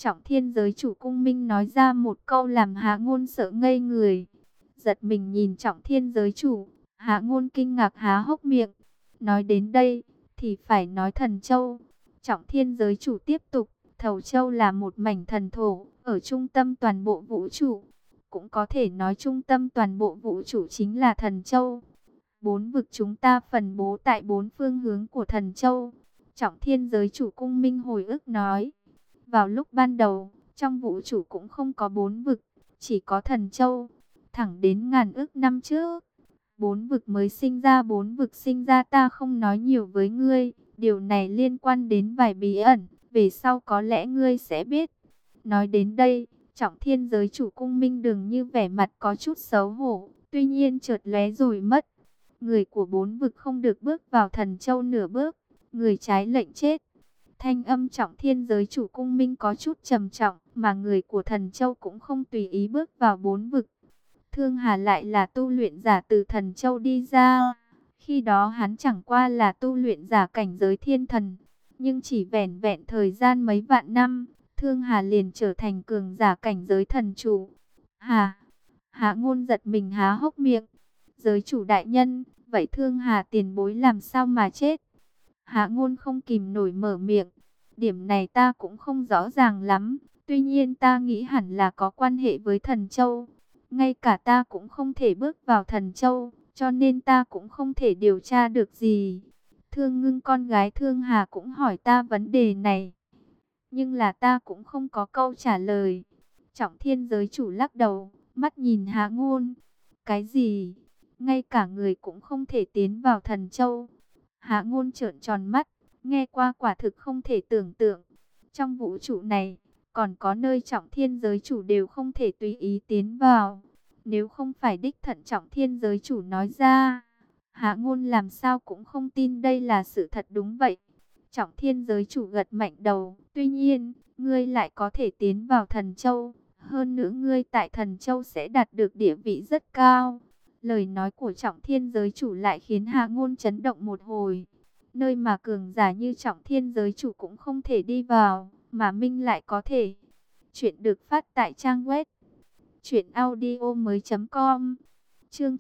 Trọng Thiên giới chủ Cung Minh nói ra một câu làm Hạ Ngôn sợ ngây người. Giật mình nhìn Trọng Thiên giới chủ, Hạ Ngôn kinh ngạc há hốc miệng. Nói đến đây, thì phải nói Thần Châu. Trọng Thiên giới chủ tiếp tục, Thầu Châu là một mảnh thần thổ, ở trung tâm toàn bộ vũ trụ. Cũng có thể nói trung tâm toàn bộ vũ trụ chính là Thần Châu. 4 vực chúng ta phân bố tại 4 phương hướng của Thần Châu. Trọng Thiên giới chủ Cung Minh hồi ức nói. Vào lúc ban đầu, trong vũ trụ cũng không có 4 vực, chỉ có Thần Châu. Thẳng đến ngàn ức năm trước, 4 vực mới sinh ra, 4 vực sinh ra ta không nói nhiều với ngươi. Điều này liên quan đến vài bí ẩn, về sau có lẽ ngươi sẽ biết. Nói đến đây, Trọng Thiên giới chủ Cung Minh dường như vẻ mặt có chút xấu hổ, tuy nhiên chợt lóe rồi mất. Người của 4 vực không được bước vào Thần Châu nửa bước, người trái lệnh chết. Thanh âm Trọng Thiên giới chủ Cung Minh có chút trầm trọng, mà người của Thần Châu cũng không tùy ý bước vào 4 vực. Thương Hà lại là tu luyện giả từ Thần Châu đi ra. Khi đó hắn chẳng qua là tu luyện giả cảnh giới thiên thần, nhưng chỉ vẻn vẹn thời gian mấy vạn năm, Thương Hà liền trở thành cường giả cảnh giới thần chủ. Hạ Ngôn giật mình há hốc miệng. Giới chủ đại nhân, vậy Thương Hà tiền bối làm sao mà chết? Hạ Ngôn không kìm nổi mở miệng. Điểm này ta cũng không rõ ràng lắm, tuy nhiên ta nghĩ hẳn là có quan hệ với Thần Châu. Ngay cả ta cũng không thể bước vào Thần Châu, cho nên ta cũng không thể điều tra được gì. Thương Ngưng con gái Thương Hà cũng hỏi ta vấn đề này, nhưng là ta cũng không có câu trả lời. Trọng Thiên giới chủ lắc đầu, mắt nhìn Hạ Ngôn. Cái gì? Ngay cả người cũng không thể tiến vào Thần Châu? Hạ Ngôn trợn tròn mắt, nghe qua quả thực không thể tưởng tượng. Trong vũ trụ này, còn có nơi Trọng Thiên giới chủ đều không thể tùy ý tiến vào. Nếu không phải đích thân Trọng Thiên giới chủ nói ra, Hạ Ngôn làm sao cũng không tin đây là sự thật đúng vậy. Trọng Thiên giới chủ gật mạnh đầu, tuy nhiên, ngươi lại có thể tiến vào Thần Châu. Hơn nữa ngươi tại Thần Châu sẽ đạt được địa vị rất cao. Lời nói của Trọng Thiên giới chủ lại khiến Hạ Ngôn chấn động một hồi. Nơi mà cường giả như Trọng Thiên giới chủ cũng không thể đi vào, mà Minh lại có thể. Chuyện được phát tại trang web truyệnaudiomoi.com. Chương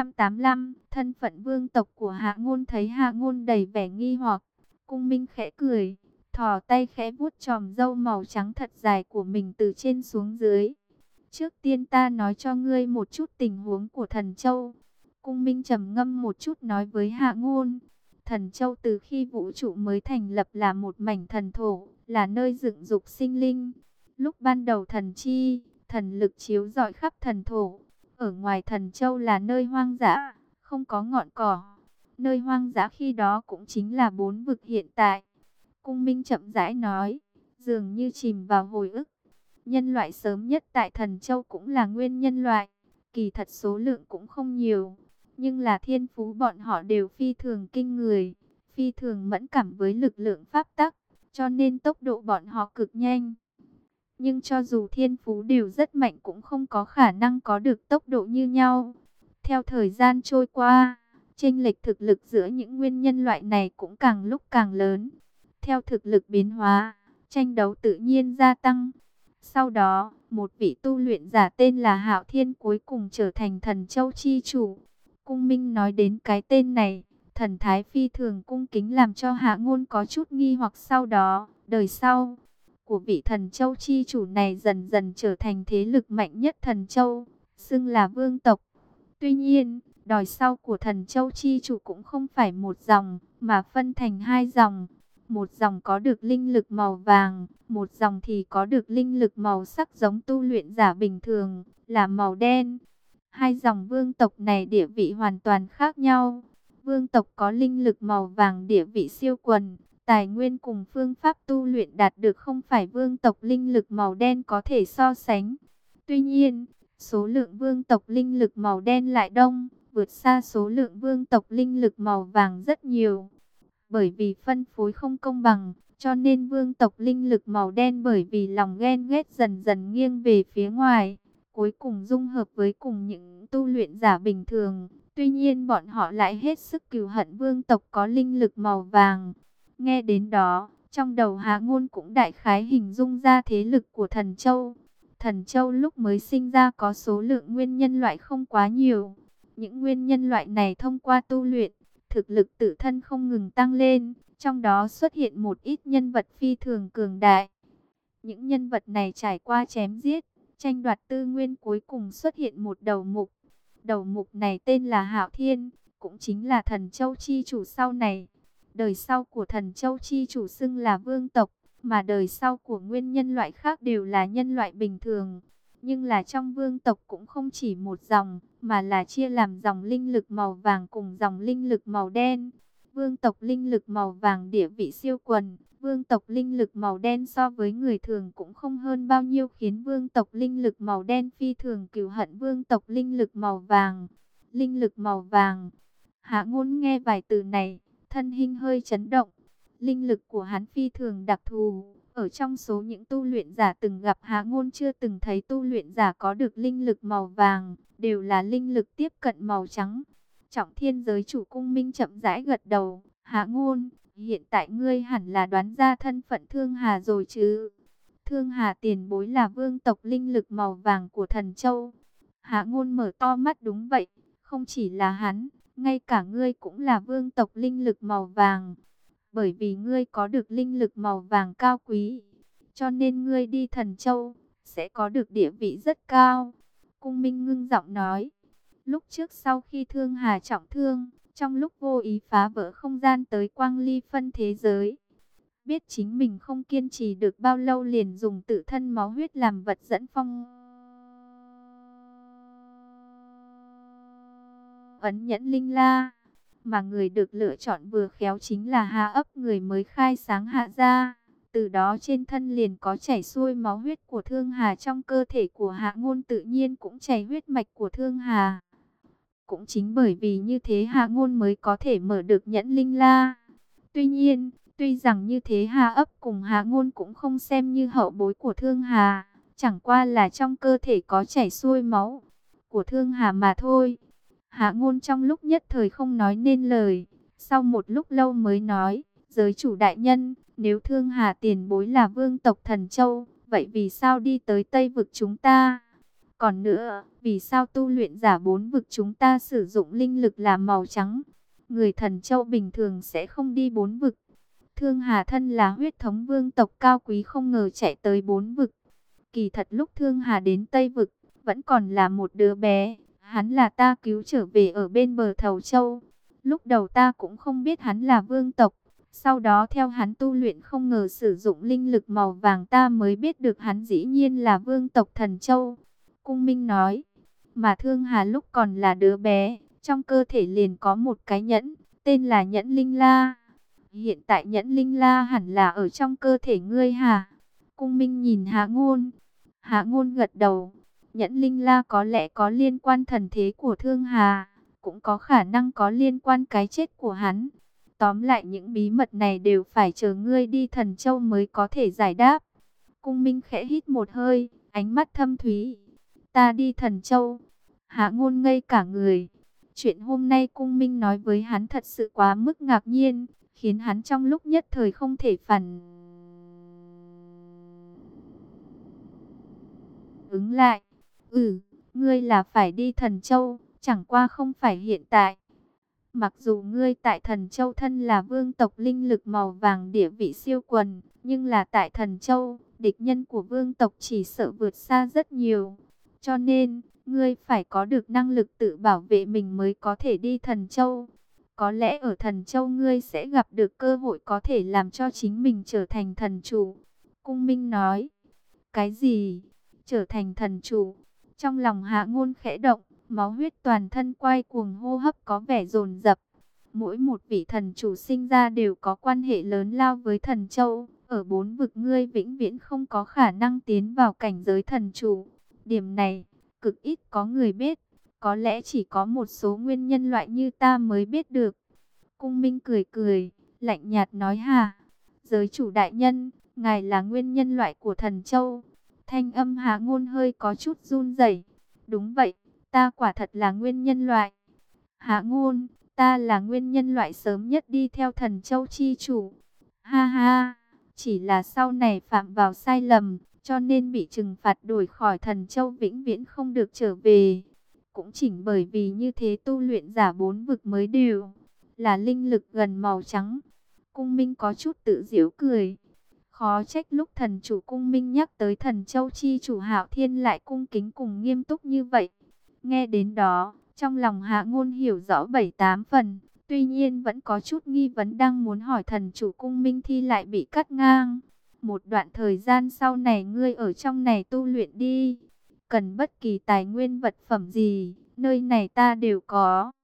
985, thân phận vương tộc của Hạ Ngôn. Thấy Hạ Ngôn đầy vẻ nghi hoặc, Cung Minh khẽ cười, thò tay khẽ vuốt chòm râu màu trắng thật dài của mình từ trên xuống dưới. Trước tiên ta nói cho ngươi một chút tình huống của Thần Châu. Cung Minh trầm ngâm một chút nói với Hạ Ngôn. Thần Châu từ khi vũ trụ mới thành lập là một mảnh thần thổ, là nơi dựng dục sinh linh. Lúc ban đầu thần chi, thần lực chiếu rọi khắp thần thổ. Ở ngoài Thần Châu là nơi hoang dã, không có ngọn cỏ. Nơi hoang dã khi đó cũng chính là 4 vực hiện tại. Cung Minh chậm rãi nói, dường như chìm vào hồi ức. Nhân loại sớm nhất tại Thần Châu cũng là nguyên nhân loại. Kỳ thật số lượng cũng không nhiều, nhưng là thiên phú bọn họ đều phi thường kinh người, phi thường mẫn cảm với lực lượng pháp tắc, cho nên tốc độ bọn họ cực nhanh. Nhưng cho dù thiên phú đều rất mạnh cũng không có khả năng có được tốc độ như nhau. Theo thời gian trôi qua, chênh lệch thực lực giữa những nguyên nhân loại này cũng càng lúc càng lớn. Theo thực lực biến hóa, tranh đấu tự nhiên gia tăng. Sau đó, một vị tu luyện giả tên là Hạo Thiên cuối cùng trở thành Thần Châu chi chủ. Cung Minh nói đến cái tên này, thần thái phi thường cung kính làm cho Hạ Ngôn có chút nghi hoặc. Sau đó, đời sau của vị Thần Châu chi chủ này dần dần trở thành thế lực mạnh nhất Thần Châu, xưng là vương tộc. Tuy nhiên, đời sau của Thần Châu chi chủ cũng không phải một dòng, mà phân thành hai dòng. Một dòng có được linh lực màu vàng, một dòng thì có được linh lực màu sắc giống tu luyện giả bình thường, là màu đen. Hai dòng vương tộc này địa vị hoàn toàn khác nhau. Vương tộc có linh lực màu vàng địa vị siêu quần, tài nguyên cùng phương pháp tu luyện đạt được không phải vương tộc linh lực màu đen có thể so sánh. Tuy nhiên, số lượng vương tộc linh lực màu đen lại đông, vượt xa số lượng vương tộc linh lực màu vàng rất nhiều. Bởi vì phân phối không công bằng, cho nên vương tộc linh lực màu đen bởi vì lòng ghen ghét dần dần nghiêng về phía ngoài, cuối cùng dung hợp với cùng những tu luyện giả bình thường. Tuy nhiên bọn họ lại hết sức cừu hận vương tộc có linh lực màu vàng. Nghe đến đó, Trong đầu Hạ Ngôn cũng đại khái hình dung ra thế lực của Thần Châu. Thần Châu lúc mới sinh ra có số lượng nguyên nhân loại không quá nhiều. Những nguyên nhân loại này thông qua tu luyện, thực lực tự thân không ngừng tăng lên. Trong đó xuất hiện một ít nhân vật phi thường cường đại. Những nhân vật này trải qua chém giết, tranh đoạt tư nguyên, cuối cùng xuất hiện một đầu mục. Đầu mục này tên là Hạo Thiên, cũng chính là Thần Châu chi chủ sau này. Đời sau của Thần Châu chi chủ xưng là vương tộc, mà đời sau của nguyên nhân loại khác đều là nhân loại bình thường. Nhưng là trong vương tộc cũng không chỉ một dòng, mà là chia làm dòng linh lực màu vàng cùng dòng linh lực màu đen. Vương tộc linh lực màu vàng địa vị siêu quần, vương tộc linh lực màu đen so với người thường cũng không hơn bao nhiêu, khiến vương tộc linh lực màu đen phi thường cừu hận vương tộc linh lực màu vàng. Linh lực màu vàng. Hạ Ngôn nghe vài từ này, thân hình hơi chấn động. Linh lực của hắn phi thường đặc thù. Ở trong số những tu luyện giả từng gặp, Hạ Ngôn chưa từng thấy tu luyện giả có được linh lực màu vàng, đều là linh lực tiếp cận màu trắng. Trọng Thiên giới chủ Cung Minh chậm rãi gật đầu. Hạ Ngôn, hiện tại ngươi hẳn là đoán ra thân phận Thương Hà rồi chứ? Thương Hà tiền bối là vương tộc linh lực màu vàng của Thần Châu. Hạ Ngôn mở to mắt, đúng vậy, không chỉ là hắn, ngay cả ngươi cũng là vương tộc linh lực màu vàng. Bởi vì ngươi có được linh lực màu vàng cao quý, cho nên ngươi đi Thần Châu sẽ có được địa vị rất cao. Cung Minh ngưng giọng nói. Lúc trước sau khi Thương Hà trọng thương, trong lúc vô ý phá vỡ không gian tới Quang Ly phân thế giới, biết chính mình không kiên trì được bao lâu, liền dùng tự thân máu huyết làm vật dẫn phong ấn nhẫn linh la. Mà người được lựa chọn vừa khéo chính là Hạ Ấp, người mới khai sáng Hạ gia. Từ đó trên thân liền có chảy xuôi máu huyết của Thương Hà, trong cơ thể của Hạ Ngôn tự nhiên cũng chảy huyết mạch của Thương Hà. Cũng chính bởi vì như thế Hạ Ngôn mới có thể mở được nhẫn linh la. Tuy nhiên, tuy rằng như thế Hạ Ấp cùng Hạ Ngôn cũng không xem như hậu bối của Thương Hà, chẳng qua là trong cơ thể có chảy xuôi máu của Thương Hà mà thôi. Hạ Ngôn trong lúc nhất thời không nói nên lời, sau một lúc lâu mới nói, giới chủ đại nhân, nếu Thương Hà tiền bối là vương tộc Thần Châu, vậy vì sao đi tới Tây vực chúng ta? Còn nữa, vì sao tu luyện giả 4 vực chúng ta sử dụng linh lực là màu trắng? Người Thần Châu bình thường sẽ không đi 4 vực. Thương Hà thân là huyết thống vương tộc cao quý, không ngờ chạy tới 4 vực. Kỳ thật lúc Thương Hà đến Tây vực, vẫn còn là một đứa bé. Hắn là ta cứu trở về ở bên bờ Thầu Châu. Lúc đầu ta cũng không biết hắn là vương tộc. Sau đó theo hắn tu luyện không ngờ sử dụng linh lực màu vàng, ta mới biết được hắn dĩ nhiên là vương tộc Thần Châu. Cung Minh nói, mà Thương Hà lúc còn là đứa bé, trong cơ thể liền có một cái nhẫn, tên là nhẫn linh la. Hiện tại nhẫn linh la hẳn là ở trong cơ thể ngươi hả? Cung Minh nhìn Hạ Ngôn. Hạ Ngôn gật đầu. Nhẫn linh la có lẽ có liên quan thần thế của Thương Hà, cũng có khả năng có liên quan cái chết của hắn. Tóm lại những bí mật này đều phải chờ ngươi đi Thần Châu mới có thể giải đáp. Cung Minh khẽ hít một hơi, ánh mắt thâm thúy. Ta đi Thần Châu. Hạ Ngôn ngây cả người. Chuyện hôm nay Cung Minh nói với hắn thật sự quá mức ngạc nhiên, khiến hắn trong lúc nhất thời không thể phản ứng lại. Ngươi là phải đi Thần Châu, chẳng qua không phải hiện tại. Mặc dù ngươi tại Thần Châu thân là vương tộc linh lực màu vàng địa vị siêu quần, nhưng là tại Thần Châu, địch nhân của vương tộc chỉ sợ vượt xa rất nhiều. Cho nên, ngươi phải có được năng lực tự bảo vệ mình mới có thể đi Thần Châu. Có lẽ ở Thần Châu ngươi sẽ gặp được cơ hội có thể làm cho chính mình trở thành thần chủ. Cung Minh nói, cái gì? Trở thành thần chủ? Trong lòng Hạ Ngôn khẽ động, máu huyết toàn thân quay cuồng, hô hấp có vẻ dồn dập. Mỗi một vị thần chủ sinh ra đều có quan hệ lớn lao với Thần Châu. Ở 4 vực ngươi vĩnh viễn không có khả năng tiến vào cảnh giới thần chủ. Điểm này, cực ít có người biết. Có lẽ chỉ có một số nguyên nhân loại như ta mới biết được. Cung Minh cười cười, lạnh nhạt nói, hà, giới chủ đại nhân, ngài là nguyên nhân loại của Thần Châu. Thanh âm Hạ Ngôn hơi có chút run rẩy. Đúng vậy, ta quả thật là nguyên nhân loại. Hạ Ngôn, ta là nguyên nhân loại sớm nhất đi theo Thần Châu chi chủ. Ha ha, chỉ là sau này phạm vào sai lầm, cho nên bị trừng phạt đuổi khỏi Thần Châu, vĩnh viễn không được trở về. Cũng chính bởi vì như thế tu luyện giả 4 vực mới đều là linh lực gần màu trắng. Cung Minh có chút tự giễu cười. Khó trách lúc thần chủ Cung Minh nhắc tới Thần Châu chi chủ Hạo Thiên lại cung kính cùng nghiêm túc như vậy. Nghe đến đó, trong lòng Hạ Ngôn hiểu rõ 7-8 phần. Tuy nhiên vẫn có chút nghi vấn, đang muốn hỏi thần chủ Cung Minh thì lại bị cắt ngang. Một đoạn thời gian sau này ngươi ở trong này tu luyện đi. Cần bất kỳ tài nguyên vật phẩm gì, nơi này ta đều có.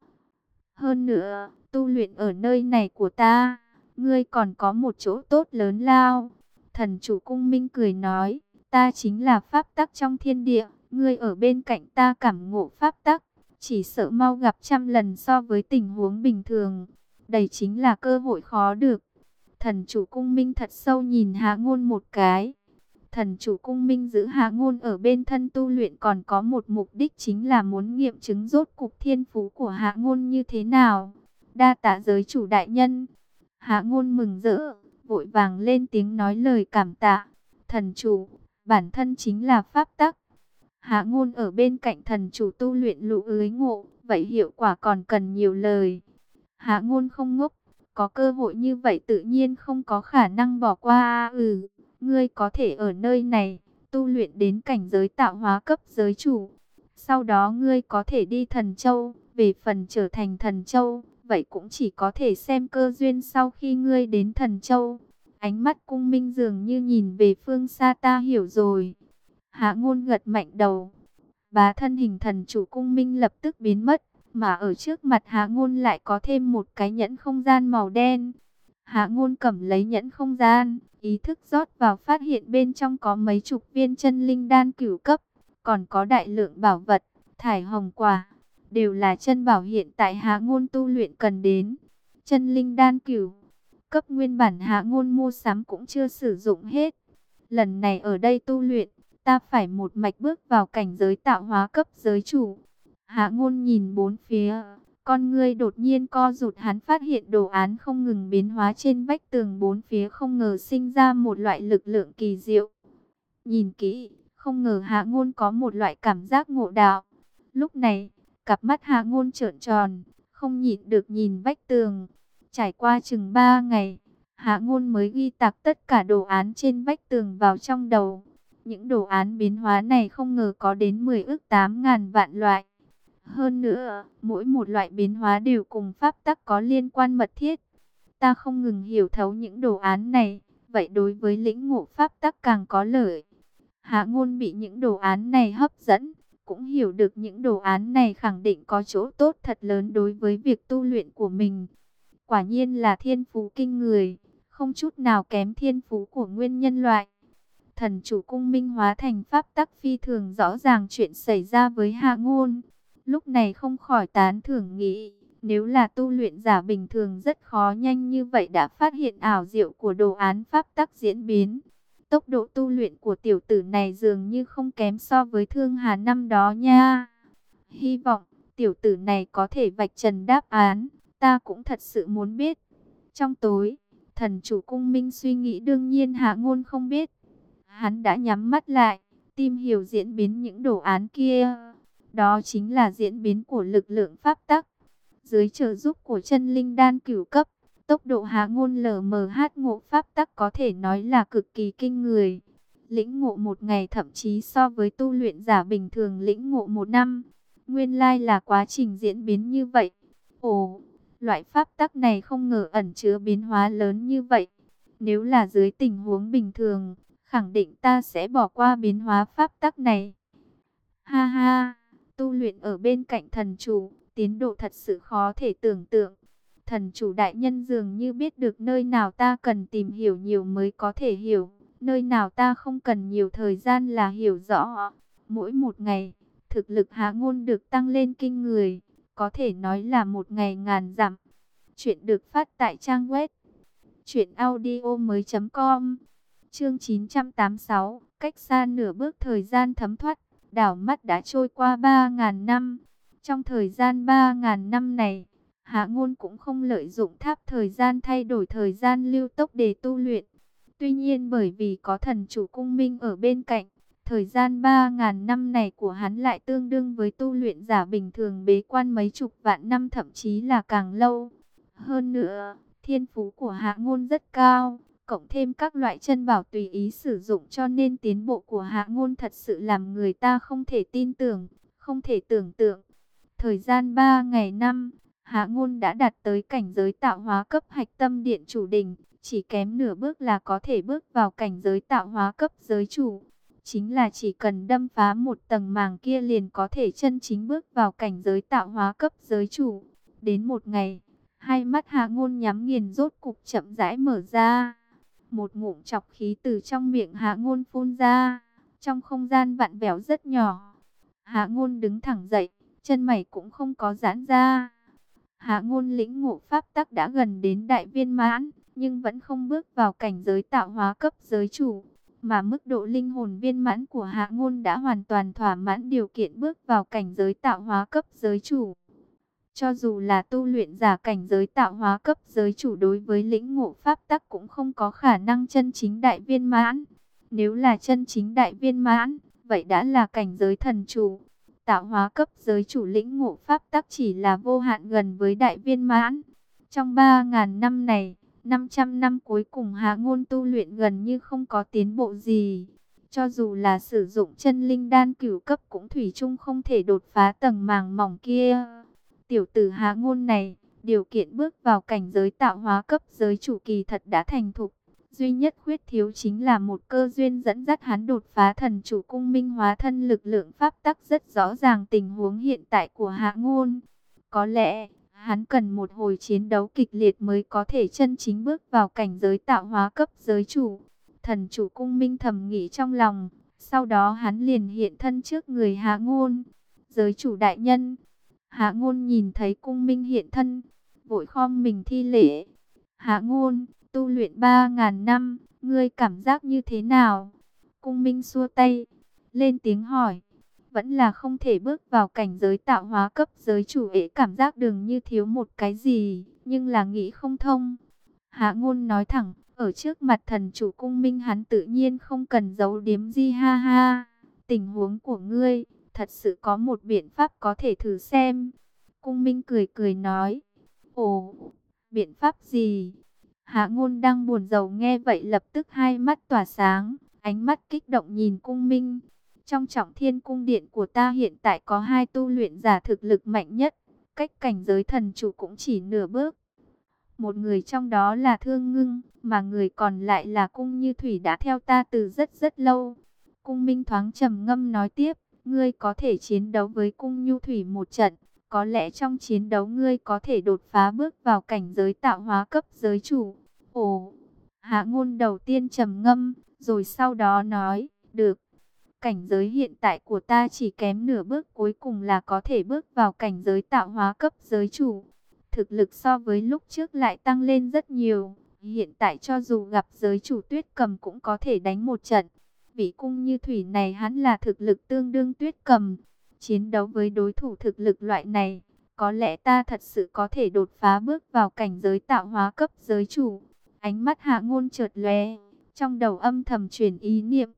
Hơn nữa, tu luyện ở nơi này của ta, ngươi còn có một chỗ tốt lớn lao. Thần chủ Cung Minh cười nói, ta chính là pháp tắc trong thiên địa, ngươi ở bên cạnh ta cảm ngộ pháp tắc, chỉ sợ mau gặp trăm lần so với tình huống bình thường. Đây chính là cơ hội khó được. Thần chủ Cung Minh thật sâu nhìn Hạ Ngôn một cái. Thần chủ Cung Minh giữ Hạ Ngôn ở bên thân tu luyện còn có một mục đích, chính là muốn nghiệm chứng rốt cục thiên phú của Hạ Ngôn như thế nào. Đa tạ giới chủ đại nhân. Hạ Ngôn mừng rỡ, vội vàng lên tiếng nói lời cảm tạ. Thần chủ, bản thân chính là pháp tắc. Hạ Ngôn ở bên cạnh thần chủ tu luyện lũ ưới ngộ, vậy hiệu quả còn cần nhiều lời. Hạ Ngôn không ngốc, có cơ hội như vậy tự nhiên không có khả năng bỏ qua. Ngươi có thể ở nơi này tu luyện đến cảnh giới tạo hóa cấp giới chủ. Sau đó ngươi có thể đi Thần Châu, về phần trở thành Thần Châu, vậy cũng chỉ có thể xem cơ duyên sau khi ngươi đến Thần Châu. Ánh mắt Cung Minh dường như nhìn về phương xa, ta hiểu rồi. Hạ Ngôn gật mạnh đầu. Bá thân hình thần chủ Cung Minh lập tức biến mất, mà ở trước mặt Hạ Ngôn lại có thêm một cái nhẫn không gian màu đen. Hạ Ngôn cầm lấy nhẫn không gian, ý thức rót vào, phát hiện bên trong có mấy chục viên chân linh đan cửu cấp, còn có đại lượng bảo vật, thải hồng quả, đều là chân bảo hiện tại Hạ Ngôn tu luyện cần đến. Chân linh đan cửu cấp nguyên bản Hạ Ngôn mua sắm cũng chưa sử dụng hết. Lần này ở đây tu luyện, ta phải một mạch bước vào cảnh giới tạo hóa cấp giới chủ. Hạ Ngôn nhìn bốn phía, con ngươi đột nhiên co rụt, hắn phát hiện đồ án không ngừng biến hóa trên vách tường bốn phía, không ngờ sinh ra một loại lực lượng kỳ diệu. Nhìn kỹ, không ngờ Hạ Ngôn có một loại cảm giác ngộ đạo. Lúc này, cặp mắt Hạ Ngôn trợn tròn, không nhịn được nhìn vách tường. Trải qua chừng 3 ngày, Hạ Ngôn mới ghi tạc tất cả đồ án trên vách tường vào trong đầu. Những đồ án biến hóa này không ngờ có đến 10 ức 8.000 vạn loại. Hơn nữa, mỗi một loại biến hóa đều cùng pháp tắc có liên quan mật thiết. Ta không ngừng hiểu thấu những đồ án này, vậy đối với lĩnh ngộ pháp tắc càng có lợi. Hạ Ngôn bị những đồ án này hấp dẫn, cũng hiểu được những đồ án này khẳng định có chỗ tốt thật lớn đối với việc tu luyện của mình. Quả nhiên là thiên phú kinh người, không chút nào kém thiên phú của nguyên nhân loại. Thần chủ Cung Minh hóa thành pháp tắc phi thường rõ ràng chuyện xảy ra với Hạ Ngôn. Lúc này không khỏi tán thưởng nghĩ, nếu là tu luyện giả bình thường rất khó nhanh như vậy đã phát hiện ảo diệu của đồ án pháp tắc diễn biến. Tốc độ tu luyện của tiểu tử này dường như không kém so với Thương Hà năm đó nha. Hy vọng tiểu tử này có thể vạch trần đáp án, ta cũng thật sự muốn biết. Trong tối, thần chủ Cung Minh suy nghĩ, đương nhiên Hạ Ngôn không biết. Hắn đã nhắm mắt lại, tìm hiểu diễn biến những đồ án kia. Đó chính là diễn biến của lực lượng pháp tắc. Dưới trợ giúp của chân linh đan cửu cấp, tốc độ Hạ Ngôn LMH ngộ pháp tắc có thể nói là cực kỳ kinh người. Lĩnh ngộ một ngày thậm chí so với tu luyện giả bình thường lĩnh ngộ một năm. Nguyên lai là quá trình diễn biến như vậy. Ồ, loại pháp tắc này không ngờ ẩn chứa biến hóa lớn như vậy. Nếu là dưới tình huống bình thường, khẳng định ta sẽ bỏ qua biến hóa pháp tắc này. Ha ha, tu luyện ở bên cạnh thần chủ, tiến độ thật sự khó thể tưởng tượng. Thần chủ đại nhân dường như biết được nơi nào ta cần tìm hiểu nhiều mới có thể hiểu, nơi nào ta không cần nhiều thời gian là hiểu rõ. Mỗi một ngày, thực lực Hạ Ngôn được tăng lên kinh người, có thể nói là một ngày ngàn dặm. Chuyện được phát tại trang web truyệnaudiomoi.com. Chương 986, cách xa nửa bước thời gian thấm thoát, đảo mắt đã trôi qua 3.000 năm. Trong thời gian 3.000 năm này, Hạ Ngôn cũng không lợi dụng tháp thời gian thay đổi thời gian lưu tốc để tu luyện. Tuy nhiên bởi vì có thần chủ cung minh ở bên cạnh, thời gian 3.000 năm này của hắn lại tương đương với tu luyện giả bình thường bế quan mấy chục vạn năm, thậm chí là càng lâu. Hơn nữa, thiên phú của Hạ Ngôn rất cao, cộng thêm các loại chân bảo tùy ý sử dụng, cho nên tiến bộ của Hạ Ngôn thật sự làm người ta không thể tin tưởng, không thể tưởng tượng. Thời gian 3 ngày năm, Hạ Ngôn đã đạt tới cảnh giới tạo hóa cấp hạch tâm điện chủ đỉnh, chỉ kém nửa bước là có thể bước vào cảnh giới tạo hóa cấp giới chủ. Chính là chỉ cần đâm phá một tầng màng kia liền có thể chân chính bước vào cảnh giới tạo hóa cấp giới chủ. Đến một ngày, hai mắt Hạ Ngôn nhắm nghiền rốt cục chậm rãi mở ra. Một ngụm trọc khí từ trong miệng Hạ Ngôn phun ra, trong không gian vặn vẹo rất nhỏ. Hạ Ngôn đứng thẳng dậy, chân mày cũng không có giãn ra. Hạ Ngôn lĩnh ngộ pháp tắc đã gần đến đại viên mãn, nhưng vẫn không bước vào cảnh giới tạo hóa cấp giới chủ, mà mức độ linh hồn viên mãn của Hạ Ngôn đã hoàn toàn thỏa mãn điều kiện bước vào cảnh giới tạo hóa cấp giới chủ. Cho dù là tu luyện giả cảnh giới tạo hóa cấp giới chủ, đối với lĩnh ngộ pháp tắc cũng không có khả năng chân chính đại viên mãn. Nếu là chân chính đại viên mãn, vậy đã là cảnh giới thần chủ. Tạo hóa cấp giới chủ lĩnh ngộ pháp tắc chỉ là vô hạn gần với đại viên mãn. Trong 3.000 năm này, 500 năm cuối cùng Hạ Ngôn tu luyện gần như không có tiến bộ gì. Cho dù là sử dụng chân linh đan cửu cấp cũng thủy chung không thể đột phá tầng màng mỏng kia. Tiểu tử Hạ Ngôn này, điều kiện bước vào cảnh giới tạo hóa cấp giới chủ kỳ thật đã thành thục. Duy nhất khuyết thiếu chính là một cơ duyên dẫn dắt hắn đột phá thần chủ cung minh hóa thân. Lực lượng pháp tắc rất rõ ràng tình huống hiện tại của Hạ Ngôn. Có lẽ, hắn cần một hồi chiến đấu kịch liệt mới có thể chân chính bước vào cảnh giới tạo hóa cấp giới chủ. Thần chủ cung minh thầm nghĩ trong lòng, sau đó hắn liền hiện thân trước người Hạ Ngôn. Giới chủ đại nhân. Hạ Ngôn nhìn thấy cung minh hiện thân, vội khom mình thi lễ. Hạ Ngôn, tu luyện 3.000 năm, ngươi cảm giác như thế nào? Cung minh xua tay, lên tiếng hỏi. Vẫn là không thể bước vào cảnh giới tạo hóa cấp giới chủ ấy, cảm giác dường như thiếu một cái gì, nhưng là nghĩ không thông. Hạ Ngôn nói thẳng, ở trước mặt thần chủ cung minh hắn tự nhiên không cần giấu giếm gì. Ha ha, tình huống của ngươi, thật sự có một biện pháp có thể thử xem. Cung minh cười cười nói, ồ, biện pháp gì? Hạ Ngôn đang buồn rầu nghe vậy lập tức hai mắt tỏa sáng, ánh mắt kích động nhìn cung minh. Trong Trọng Thiên cung điện của ta hiện tại có hai tu luyện giả thực lực mạnh nhất, cách cảnh giới thần chủ cũng chỉ nửa bước. Một người trong đó là Thương Ngưng, mà người còn lại là Cung Như Thủy, đã theo ta từ rất rất lâu. Cung minh thoáng trầm ngâm nói tiếp, ngươi có thể chiến đấu với Cung Như Thủy một trận. Có lẽ trong chiến đấu ngươi có thể đột phá bước vào cảnh giới tạo hóa cấp giới chủ. Ồ, Hạ Ngôn đầu tiên trầm ngâm, rồi sau đó nói, được. Cảnh giới hiện tại của ta chỉ kém nửa bước cuối cùng là có thể bước vào cảnh giới tạo hóa cấp giới chủ. Thực lực so với lúc trước lại tăng lên rất nhiều. Hiện tại cho dù gặp giới chủ Tuyết Cầm cũng có thể đánh một trận. Vị Cung Như Thủy này hắn là thực lực tương đương Tuyết Cầm. Chiến đấu với đối thủ thực lực loại này, có lẽ ta thật sự có thể đột phá bước vào cảnh giới tạo hóa cấp giới chủ. Ánh mắt Hạ Ngôn chợt lóe, trong đầu âm thầm chuyển ý niệm.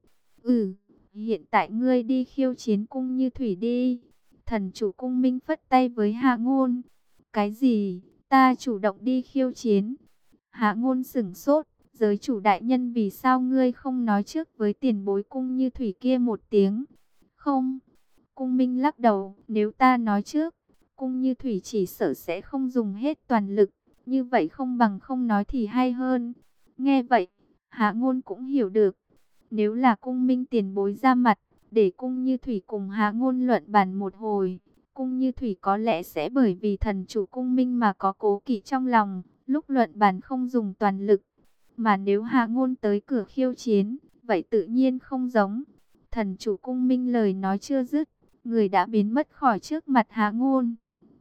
Hiện tại ngươi đi khiêu chiến Cung Như Thủy đi. Thần chủ cung minh phất tay với Hạ Ngôn. Cái gì? Ta chủ động đi khiêu chiến? Hạ Ngôn sửng sốt. Giới chủ đại nhân, vì sao ngươi không nói trước với tiền bối Cung Như Thủy kia một tiếng? Không. Cung minh lắc đầu. Nếu ta nói trước, Cung Như Thủy chỉ sợ sẽ không dùng hết toàn lực. Như vậy không bằng không nói thì hay hơn. Nghe vậy, Hạ Ngôn cũng hiểu được. Nếu là cung minh tiền bối ra mặt, để Cung Như Thủy cùng Hạ Ngôn luận bàn một hồi, Cung Như Thủy có lẽ sẽ bởi vì thần chủ cung minh mà có cố kỵ trong lòng, lúc luận bàn không dùng toàn lực. Mà nếu Hạ Ngôn tới cửa khiêu chiến, vậy tự nhiên không giống. Thần chủ cung minh lời nói chưa dứt, người đã biến mất khỏi trước mặt Hạ Ngôn.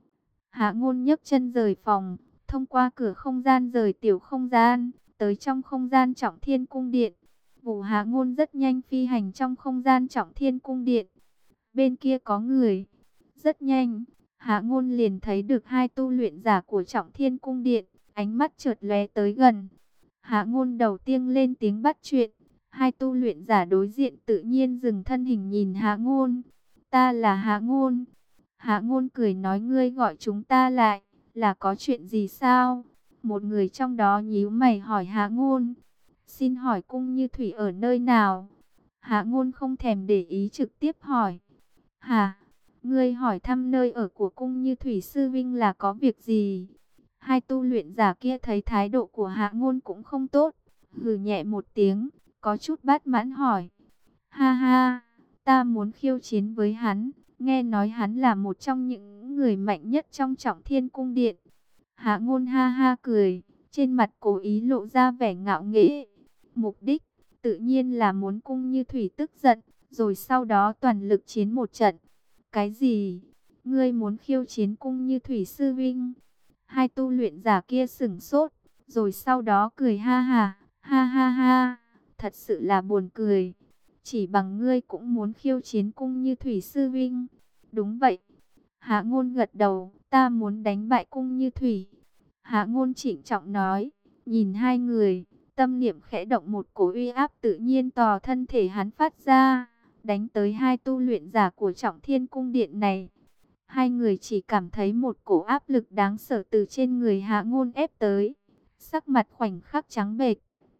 Hạ Ngôn nhấc chân rời phòng, thông qua cửa không gian rời tiểu không gian, tới trong không gian Trọng Thiên cung điện. Hạ Ngôn rất nhanh phi hành trong không gian Trọng Thiên cung điện. Bên kia có người. Rất nhanh, Hạ Ngôn liền thấy được hai tu luyện giả của Trọng Thiên cung điện, ánh mắt chợt lóe tới gần. Hạ Ngôn đầu tiên lên tiếng bắt chuyện. Hai tu luyện giả đối diện tự nhiên dừng thân hình nhìn Hạ Ngôn. Ta là Hạ Ngôn. Hạ Ngôn cười nói, ngươi gọi chúng ta lại, là có chuyện gì sao? Một người trong đó nhíu mày hỏi Hạ Ngôn. Xin hỏi Cung Như Thủy ở nơi nào? Hạ Ngôn không thèm để ý trực tiếp hỏi. Hả? Ngươi hỏi thăm nơi ở của Cung Như Thủy sư vinh là có việc gì? Hai tu luyện giả kia thấy thái độ của Hạ Ngôn cũng không tốt, hừ nhẹ một tiếng, có chút bát mãn hỏi. Ha ha, ta muốn khiêu chiến với hắn, nghe nói hắn là một trong những người mạnh nhất trong Trọng Thiên Cung Điện. Hạ Ngôn ha ha cười, trên mặt cố ý lộ ra vẻ ngạo nghễ. Mục đích, tự nhiên là muốn Cung Như Thủy tức giận, rồi sau đó toàn lực chiến một trận. Cái gì? Ngươi muốn khiêu chiến Cung Như Thủy sư vinh? Hai tu luyện giả kia sửng sốt, rồi sau đó cười ha ha ha, thật sự là buồn cười. Chỉ bằng ngươi cũng muốn khiêu chiến Cung Như Thủy sư vinh? Đúng vậy. Hạ Ngôn gật đầu, ta muốn đánh bại Cung Như Thủy. Hạ Ngôn trịnh trọng nói, nhìn hai người, tâm niệm khẽ động, một cổ uy áp tự nhiên tò thân thể hắn phát ra, đánh tới hai tu luyện giả của Trọng Thiên Cung Điện này. Hai người chỉ cảm thấy một cổ áp lực đáng sợ từ trên người Hạ Ngôn ép tới, sắc mặt khoảnh khắc trắng bệch.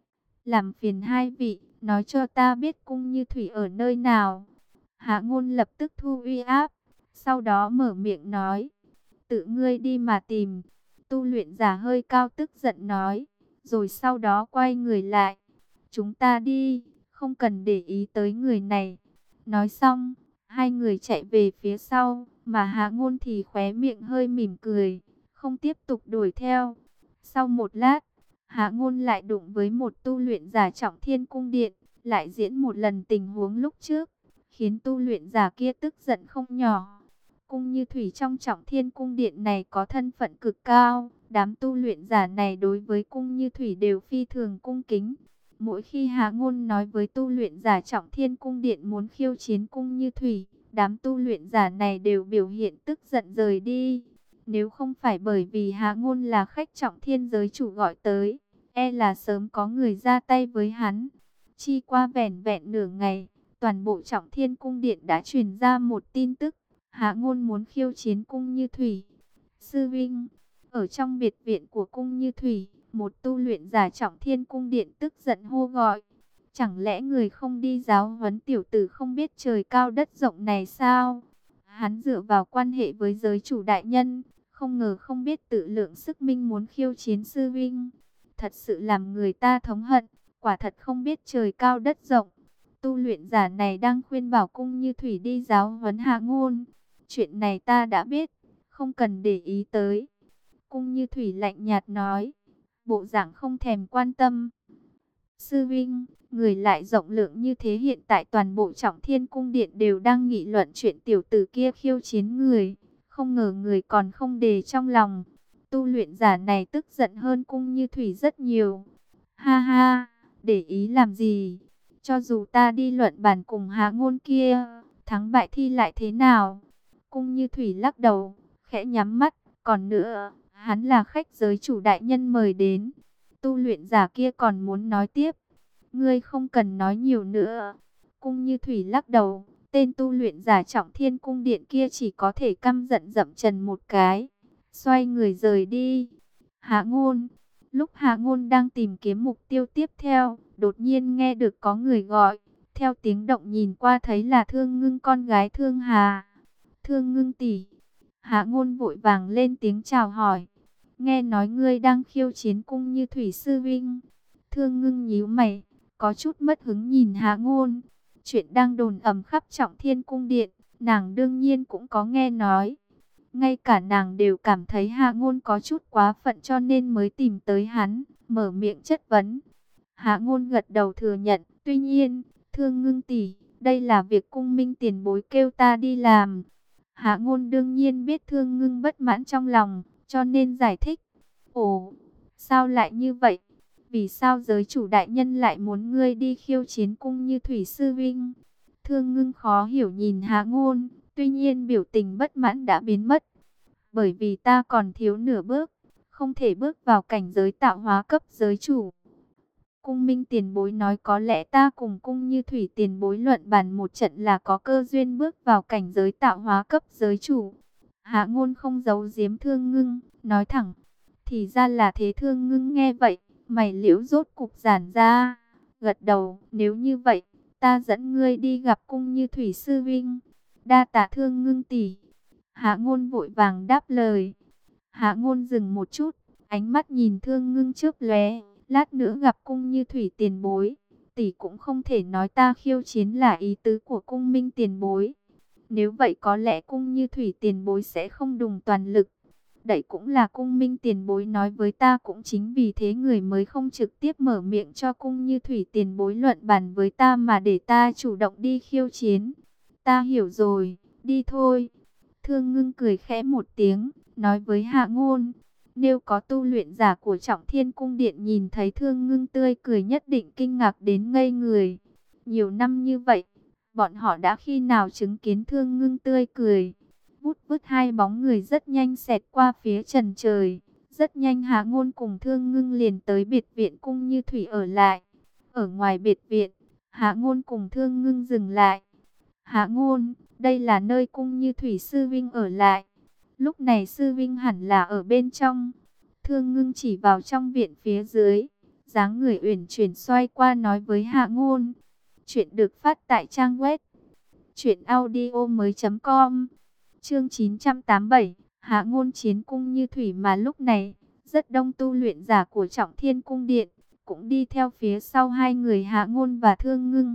Làm phiền hai vị, nói cho ta biết Cung Như Thủy ở nơi nào. Hạ Ngôn lập tức thu uy áp, sau đó mở miệng nói, tự ngươi đi mà tìm. Tu luyện giả hơi cao tức giận nói, rồi sau đó quay người lại. Chúng ta đi, không cần để ý tới người này. Nói xong, hai người chạy về phía sau, mà Hạ Ngôn thì khóe miệng hơi mỉm cười, không tiếp tục đuổi theo. Sau một lát, Hạ Ngôn lại đụng với một tu luyện giả Trọng Thiên Cung Điện, lại diễn một lần tình huống lúc trước, khiến tu luyện giả kia tức giận không nhỏ. Cung Như Thủy trong Trọng Thiên Cung Điện này có thân phận cực cao, đám tu luyện giả này đối với Cung Như Thủy đều phi thường cung kính. Mỗi khi Hạ Ngôn nói với tu luyện giả Trọng Thiên Cung Điện muốn khiêu chiến Cung Như Thủy, đám tu luyện giả này đều biểu hiện tức giận rời đi. Nếu không phải bởi vì Hạ Ngôn là khách Trọng Thiên giới chủ gọi tới, e là sớm có người ra tay với hắn. Chi qua vẻn vẹn nửa ngày, toàn bộ Trọng Thiên Cung Điện đã truyền ra một tin tức. Hạ Ngôn muốn khiêu chiến Cung Như Thủy. Sư vinh, ở trong biệt viện của Cung Như Thủy, một tu luyện giả Trọng Thiên Cung Điện tức giận hô gọi. Chẳng lẽ người không đi giáo huấn tiểu tử không biết trời cao đất rộng này sao? Hắn dựa vào quan hệ với giới chủ đại nhân, không ngờ không biết tự lượng sức mình muốn khiêu chiến sư vinh. Thật sự làm người ta thống hận, quả thật không biết trời cao đất rộng. Tu luyện giả này đang khuyên bảo Cung Như Thủy đi giáo huấn Hạ Ngôn. Chuyện này ta đã biết, không cần để ý tới. Cung Như Thủy lạnh nhạt nói, bộ dạng không thèm quan tâm. Sư vinh, người lại rộng lượng như thế, hiện tại toàn bộ Trọng Thiên Cung Điện đều đang nghị luận chuyện tiểu tử kia khiêu chiến người. Không ngờ người còn không đề trong lòng. Tu luyện giả này tức giận hơn Cung Như Thủy rất nhiều. Ha ha, để ý làm gì? Cho dù ta đi luận bàn cùng Hạ Ngôn kia, thắng bại thi lại thế nào? Cung Như Thủy lắc đầu, khẽ nhắm mắt. Còn nữa, hắn là khách giới chủ đại nhân mời đến. Tu luyện giả kia còn muốn nói tiếp. Ngươi không cần nói nhiều nữa. Cung Như Thủy lắc đầu. Tên tu luyện giả Trọng Thiên Cung Điện kia chỉ có thể căm giận dậm chân một cái, xoay người rời đi. Hạ Ngôn. Lúc Hạ Ngôn đang tìm kiếm mục tiêu tiếp theo, đột nhiên nghe được có người gọi. Theo tiếng động nhìn qua thấy là Thương Ngưng, con gái Thương Hà. Thương Ngưng tỷ. Hạ Ngôn vội vàng lên tiếng chào hỏi. Nghe nói ngươi đang khiêu chiến Cung Như Thủy sư vinh. Thương Ngưng nhíu mày, có chút mất hứng nhìn Hạ Ngôn. Chuyện đang đồn ầm khắp Trọng Thiên Cung Điện, nàng đương nhiên cũng có nghe nói. Ngay cả nàng đều cảm thấy Hạ Ngôn có chút quá phận cho nên mới tìm tới hắn, mở miệng chất vấn. Hạ Ngôn gật đầu thừa nhận, tuy nhiên, Thương Ngưng tỷ, đây là việc Cung Minh tiền bối kêu ta đi làm. Hạ Ngôn đương nhiên biết Thương Ngưng bất mãn trong lòng, cho nên giải thích. Ồ, sao lại như vậy? Vì sao giới chủ đại nhân lại muốn ngươi đi khiêu chiến Cung Như Thủy sư vinh? Thương Ngưng khó hiểu nhìn Hạ Ngôn, tuy nhiên biểu tình bất mãn đã biến mất. Bởi vì ta còn thiếu nửa bước, không thể bước vào cảnh giới tạo hóa cấp giới chủ. Cung Minh tiền bối nói có lẽ ta cùng Cung Như Thủy tiền bối luận bàn một trận là có cơ duyên bước vào cảnh giới tạo hóa cấp giới chủ. Hạ Ngôn không giấu giếm Thương Ngưng, nói thẳng. Thì ra là thế. Thương Ngưng nghe vậy, mày liễu rốt cục giãn ra, gật đầu. Nếu như vậy, ta dẫn ngươi đi gặp Cung Như Thủy sư vinh. Đa tạ Thương Ngưng tỷ. Hạ Ngôn vội vàng đáp lời. Hạ Ngôn dừng một chút, ánh mắt nhìn Thương Ngưng chớp lóe. Lát nữa gặp Cung Như Thủy tiền bối, tỷ cũng không thể nói ta khiêu chiến là ý tứ của Cung Minh tiền bối. Nếu vậy có lẽ Cung Như Thủy tiền bối sẽ không đùng toàn lực. Đấy cũng là Cung Minh tiền bối nói với ta, cũng chính vì thế người mới không trực tiếp mở miệng cho Cung Như Thủy tiền bối luận bàn với ta mà để ta chủ động đi khiêu chiến. Ta hiểu rồi, đi thôi. Thương Ngưng cười khẽ một tiếng, nói với Hạ Ngôn. Nếu có tu luyện giả của Trọng Thiên Cung Điện nhìn thấy Thương Ngưng tươi cười nhất định kinh ngạc đến ngây người. Nhiều năm như vậy, bọn họ đã khi nào chứng kiến Thương Ngưng tươi cười. Vút vút hai bóng người rất nhanh xẹt qua phía trần trời. Rất nhanh Hạ Ngôn cùng Thương Ngưng liền tới biệt viện Cung Như Thủy ở lại. Ở ngoài biệt viện, Hạ Ngôn cùng Thương Ngưng dừng lại. Hạ Ngôn, đây là nơi Cung Như Thủy sư vinh ở lại. Lúc này sư vinh hẳn là ở bên trong. Thương Ngưng chỉ vào trong viện phía dưới, dáng người uyển chuyển xoay qua nói với Hạ Ngôn. Chuyện được phát tại trang web truyệnaudiomoi.com. Chương 987, Hạ Ngôn chiến Cung Như Thủy. Mà lúc này, rất đông tu luyện giả của Trọng Thiên Cung Điện cũng đi theo phía sau hai người Hạ Ngôn và Thương Ngưng.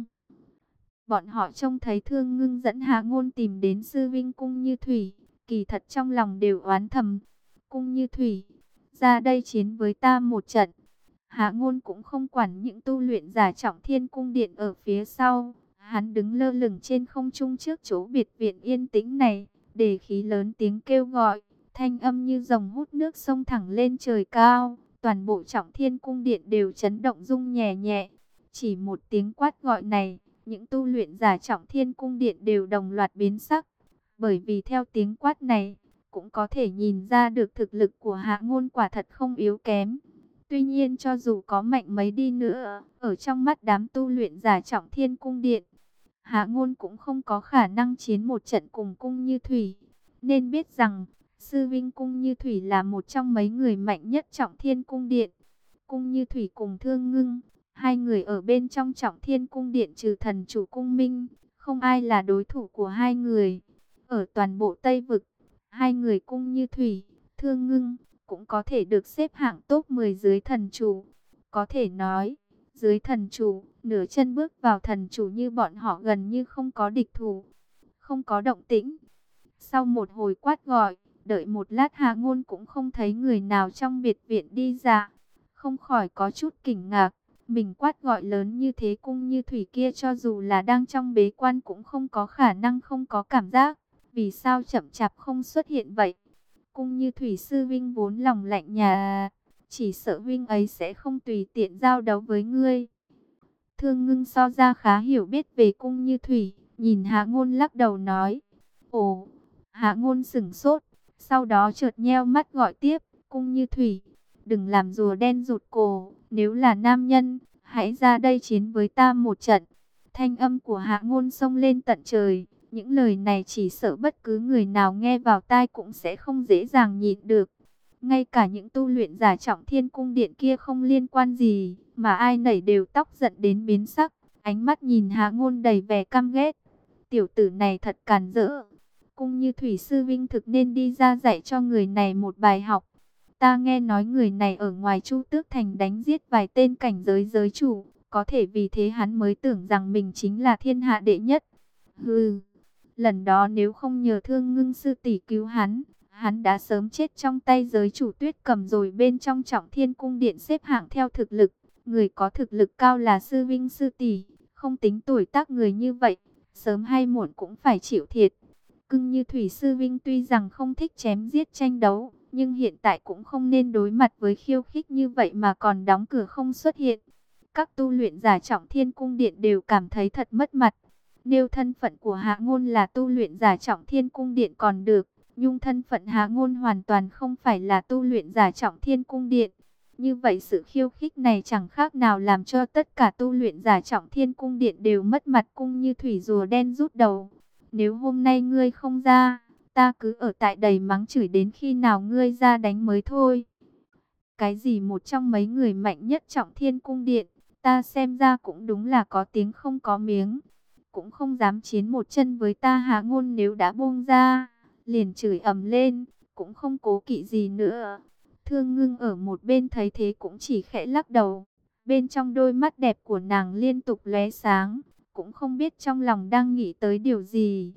Bọn họ trông thấy Thương Ngưng dẫn Hạ Ngôn tìm đến sư vinh Cung Như Thủy, kỳ thật trong lòng đều oán thầm. Cung Như Thủy, ra đây chiến với ta một trận. Hạ Ngôn cũng không quản những tu luyện giả Trọng Thiên Cung Điện ở phía sau. Hắn đứng lơ lửng trên không trung trước chỗ biệt viện yên tĩnh này, để khí lớn tiếng kêu gọi, thanh âm như dòng hút nước sông thẳng lên trời cao. Toàn bộ Trọng Thiên Cung Điện đều chấn động rung nhẹ nhẹ. Chỉ một tiếng quát gọi này, những tu luyện giả Trọng Thiên Cung Điện đều đồng loạt biến sắc. Bởi vì theo tiếng quát này, cũng có thể nhìn ra được thực lực của Hạ Ngôn quả thật không yếu kém. Tuy nhiên cho dù có mạnh mấy đi nữa, ở trong mắt đám tu luyện giả Trọng Thiên Cung Điện, Hạ Ngôn cũng không có khả năng chiến một trận cùng Cung Như Thủy. Nên biết rằng, sư vinh Cung Như Thủy là một trong mấy người mạnh nhất Trọng Thiên Cung Điện. Cung Như Thủy cùng Thương Ngưng, hai người ở bên trong Trọng Thiên Cung Điện trừ thần chủ Cung Minh, không ai là đối thủ của hai người. Ở toàn bộ Tây Vực, hai người Cung Như Thủy, Thương Ngưng cũng có thể được xếp hạng top 10 dưới thần chủ. Có thể nói, dưới thần chủ, nửa chân bước vào thần chủ như bọn họ gần như không có địch thủ. Không có động tĩnh. Sau một hồi quát gọi, đợi một lát Hạ Ngôn cũng không thấy người nào trong biệt viện đi ra. Không khỏi có chút kinh ngạc. Mình quát gọi lớn như thế Cung Như Thủy kia cho dù là đang trong bế quan cũng không có khả năng không có cảm giác. Vì sao chậm chạp không xuất hiện vậy? Cung Như Thủy sư vinh vốn lòng lạnh nhà, chỉ sợ vinh ấy sẽ không tùy tiện giao đấu với ngươi. Thương Ngưng so ra khá hiểu biết về Cung Như Thủy, nhìn Hạ Ngôn lắc đầu nói. Ồ, Hạ Ngôn sửng sốt, sau đó chợt nheo mắt gọi tiếp. Cung Như Thủy, đừng làm rùa đen rụt cổ, nếu là nam nhân, hãy ra đây chiến với ta một trận. Thanh âm của Hạ Ngôn xông lên tận trời. Những lời này chỉ sợ bất cứ người nào nghe vào tai cũng sẽ không dễ dàng nhịn được. Ngay cả những tu luyện giả Trọng Thiên Cung Điện kia không liên quan gì, mà ai nấy đều tóc giận đến biến sắc, ánh mắt nhìn Hạ Ngôn đầy vẻ căm ghét. Tiểu tử này thật càn rỡ. Cung Như Thủy sư vinh thực nên đi ra dạy cho người này một bài học. Ta nghe nói người này ở ngoài Chu Tước Thành đánh giết vài tên cảnh giới giới chủ, có thể vì thế hắn mới tưởng rằng mình chính là thiên hạ đệ nhất. Hừ. Lần đó nếu không nhờ Thương Ngưng sư tỷ cứu hắn đã sớm chết trong tay giới chủ Tuyết Cầm rồi. Bên trong Trọng Thiên Cung Điện xếp hạng theo thực lực, người có thực lực cao là sư vinh sư tỷ, không tính tuổi tác người như vậy, sớm hay muộn cũng phải chịu thiệt. Cung Như Thủy sư vinh tuy rằng không thích chém giết tranh đấu, nhưng hiện tại cũng không nên đối mặt với khiêu khích như vậy mà còn đóng cửa không xuất hiện. Các tu luyện giả Trọng Thiên Cung Điện đều cảm thấy thật mất mặt. Nếu thân phận của Hạ Ngôn là tu luyện giả Trọng Thiên Cung Điện còn được, nhưng thân phận Hạ Ngôn hoàn toàn không phải là tu luyện giả Trọng Thiên Cung Điện. Như vậy sự khiêu khích này chẳng khác nào làm cho tất cả tu luyện giả Trọng Thiên cung điện đều mất mặt. Cung Như Thủy rùa đen rút đầu. Nếu hôm nay ngươi không ra, ta cứ ở tại đầy mắng chửi đến khi nào ngươi ra đánh mới thôi. Cái gì một trong mấy người mạnh nhất Trọng Thiên cung điện, ta xem ra cũng đúng là có tiếng không có miếng. Cũng không dám chiến một chân với ta. Hạ Ngôn nếu đã buông ra, liền chửi ầm lên, cũng không cố kỵ gì nữa. Thương Ngưng ở một bên thấy thế cũng chỉ khẽ lắc đầu. Bên trong đôi mắt đẹp của nàng liên tục lóe sáng, cũng không biết trong lòng đang nghĩ tới điều gì.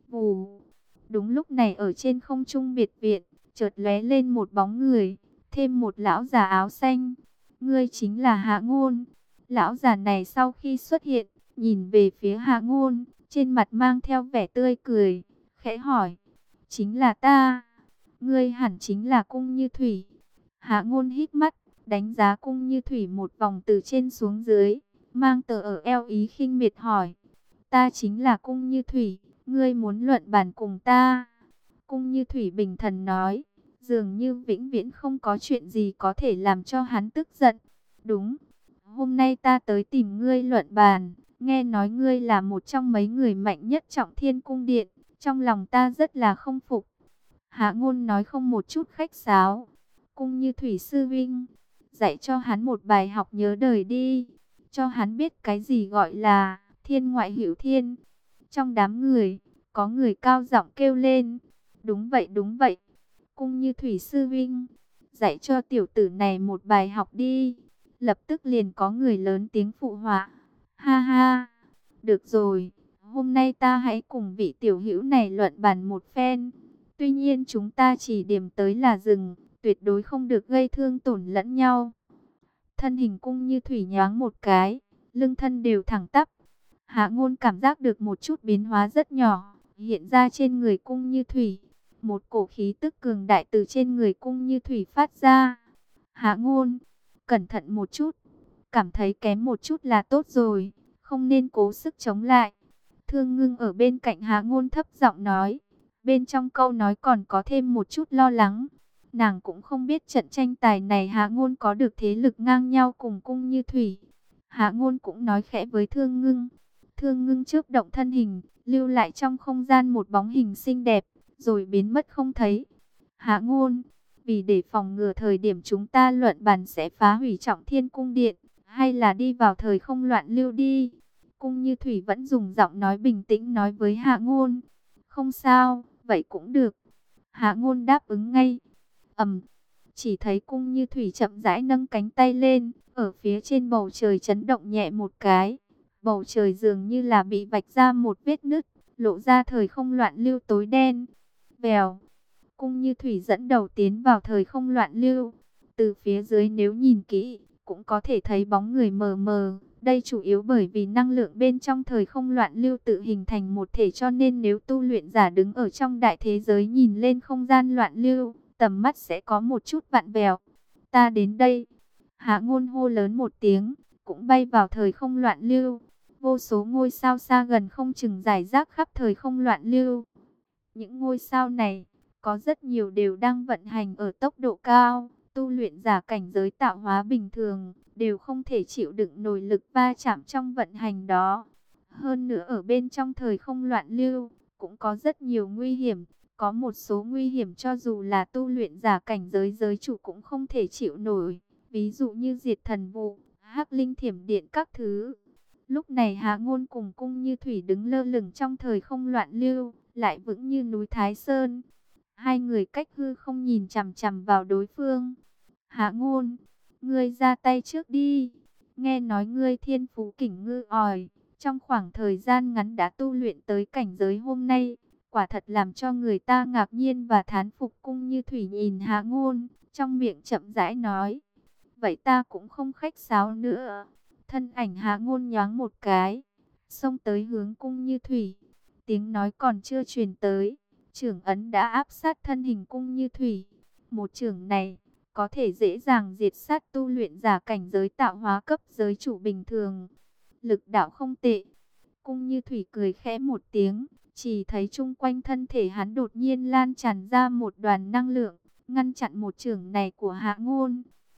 Vù. Đúng lúc này ở trên không trung biệt viện, chợt lóe lên một bóng người, thêm một lão già áo xanh. Ngươi chính là Hạ Ngôn. Lão già này sau khi xuất hiện, nhìn về phía Hạ Ngôn, trên mặt mang theo vẻ tươi cười, khẽ hỏi: chính là ta, ngươi hẳn chính là Cung Như Thủy. Hạ Ngôn hít mắt, đánh giá Cung Như Thủy một vòng từ trên xuống dưới, mang tờ ở eo ý khinh miệt hỏi: ta chính là Cung Như Thủy, ngươi muốn luận bàn cùng ta? Cung Như Thủy bình thần nói, dường như vĩnh viễn không có chuyện gì có thể làm cho hắn tức giận. Đúng, hôm nay ta tới tìm ngươi luận bàn, nghe nói ngươi là một trong mấy người mạnh nhất Trọng Thiên cung điện, trong lòng ta rất là không phục. Hạ Ngôn nói không một chút khách sáo. Cung Như Thủy sư vinh, dạy cho hắn một bài học nhớ đời đi, cho hắn biết cái gì gọi là thiên ngoại hữu thiên. Trong đám người, có người cao giọng kêu lên, đúng vậy đúng vậy, Cung Như Thủy sư vinh, dạy cho tiểu tử này một bài học đi. Lập tức liền có người lớn tiếng phụ họa. Ha ha, được rồi, hôm nay ta hãy cùng vị tiểu hữu này luận bàn một phen. Tuy nhiên chúng ta chỉ điểm tới là dừng, tuyệt đối không được gây thương tổn lẫn nhau. Thân hình Cung Như Thủy nhoáng một cái, lưng thân đều thẳng tắp. Hạ Ngôn cảm giác được một chút biến hóa rất nhỏ hiện ra trên người Cung Như Thủy. Một cổ khí tức cường đại từ trên người Cung Như Thủy phát ra. Hạ Ngôn, cẩn thận một chút, cảm thấy kém một chút là tốt rồi, không nên cố sức chống lại. Thương Ngưng ở bên cạnh Hạ Ngôn thấp giọng nói, bên trong câu nói còn có thêm một chút lo lắng. Nàng cũng không biết trận tranh tài này Hạ Ngôn có được thế lực ngang nhau cùng Cung Như Thủy. Hạ Ngôn cũng nói khẽ với Thương Ngưng. Thương Ngưng chớp động thân hình, lưu lại trong không gian một bóng hình xinh đẹp, rồi biến mất không thấy. Hạ Ngôn, vì để phòng ngừa thời điểm chúng ta luận bàn sẽ phá hủy Trọng Thiên cung điện, hay là đi vào thời không loạn lưu đi? Cung Như Thủy vẫn dùng giọng nói bình tĩnh nói với Hạ Ngôn. Không sao, vậy cũng được. Hạ Ngôn đáp ứng ngay. Chỉ thấy Cung Như Thủy chậm rãi nâng cánh tay lên, ở phía trên bầu trời chấn động nhẹ một cái. Bầu trời dường như là bị vạch ra một vết nứt, lộ ra thời không loạn lưu tối đen. Vèo, Cung Như Thủy dẫn đầu tiến vào thời không loạn lưu. Từ phía dưới nếu nhìn kỹ, cũng có thể thấy bóng người mờ mờ. Đây chủ yếu bởi vì năng lượng bên trong thời không loạn lưu tự hình thành một thể, cho nên nếu tu luyện giả đứng ở trong đại thế giới nhìn lên không gian loạn lưu, tầm mắt sẽ có một chút vặn vẹo. Ta đến đây. Hạ Ngôn hô lớn một tiếng, cũng bay vào thời không loạn lưu. Vô số ngôi sao xa gần không chừng rải rác khắp thời không loạn lưu. Những ngôi sao này, có rất nhiều đều đang vận hành ở tốc độ cao. Tu luyện giả cảnh giới tạo hóa bình thường, đều không thể chịu đựng nổi lực va chạm trong vận hành đó. Hơn nữa ở bên trong thời không loạn lưu, cũng có rất nhiều nguy hiểm. Có một số nguy hiểm cho dù là tu luyện giả cảnh giới giới chủ cũng không thể chịu nổi. Ví dụ như diệt thần vụ, hắc linh thiểm điện các thứ. Lúc này Hạ Ngôn cùng Cung Như Thủy đứng lơ lửng trong thời không loạn lưu, lại vững như núi Thái Sơn. Hai người cách hư không nhìn chằm chằm vào đối phương. Hạ Ngôn, ngươi ra tay trước đi. Nghe nói ngươi thiên phú kỉnh ngư ỏi, trong khoảng thời gian ngắn đã tu luyện tới cảnh giới hôm nay, quả thật làm cho người ta ngạc nhiên và thán phục. Cung Như Thủy nhìn Hạ Ngôn, trong miệng chậm rãi nói, vậy ta cũng không khách sáo nữa. Thân ảnh Hạ Ngôn nhoáng một cái, xông tới hướng Cung Như Thủy. Tiếng nói còn chưa truyền tới, chưởng ấn đã áp sát thân hình Cung Như Thủy. Một chưởng này có thể dễ dàng diệt sát tu luyện giả cảnh giới tạo hóa cấp giới chủ bình thường. Lực đạo không tệ. Cung Như Thủy cười khẽ một tiếng, chỉ thấy chung quanh thân thể hắn đột nhiên lan tràn ra một đoàn năng lượng, ngăn chặn một chưởng này của Hạ Ngôn.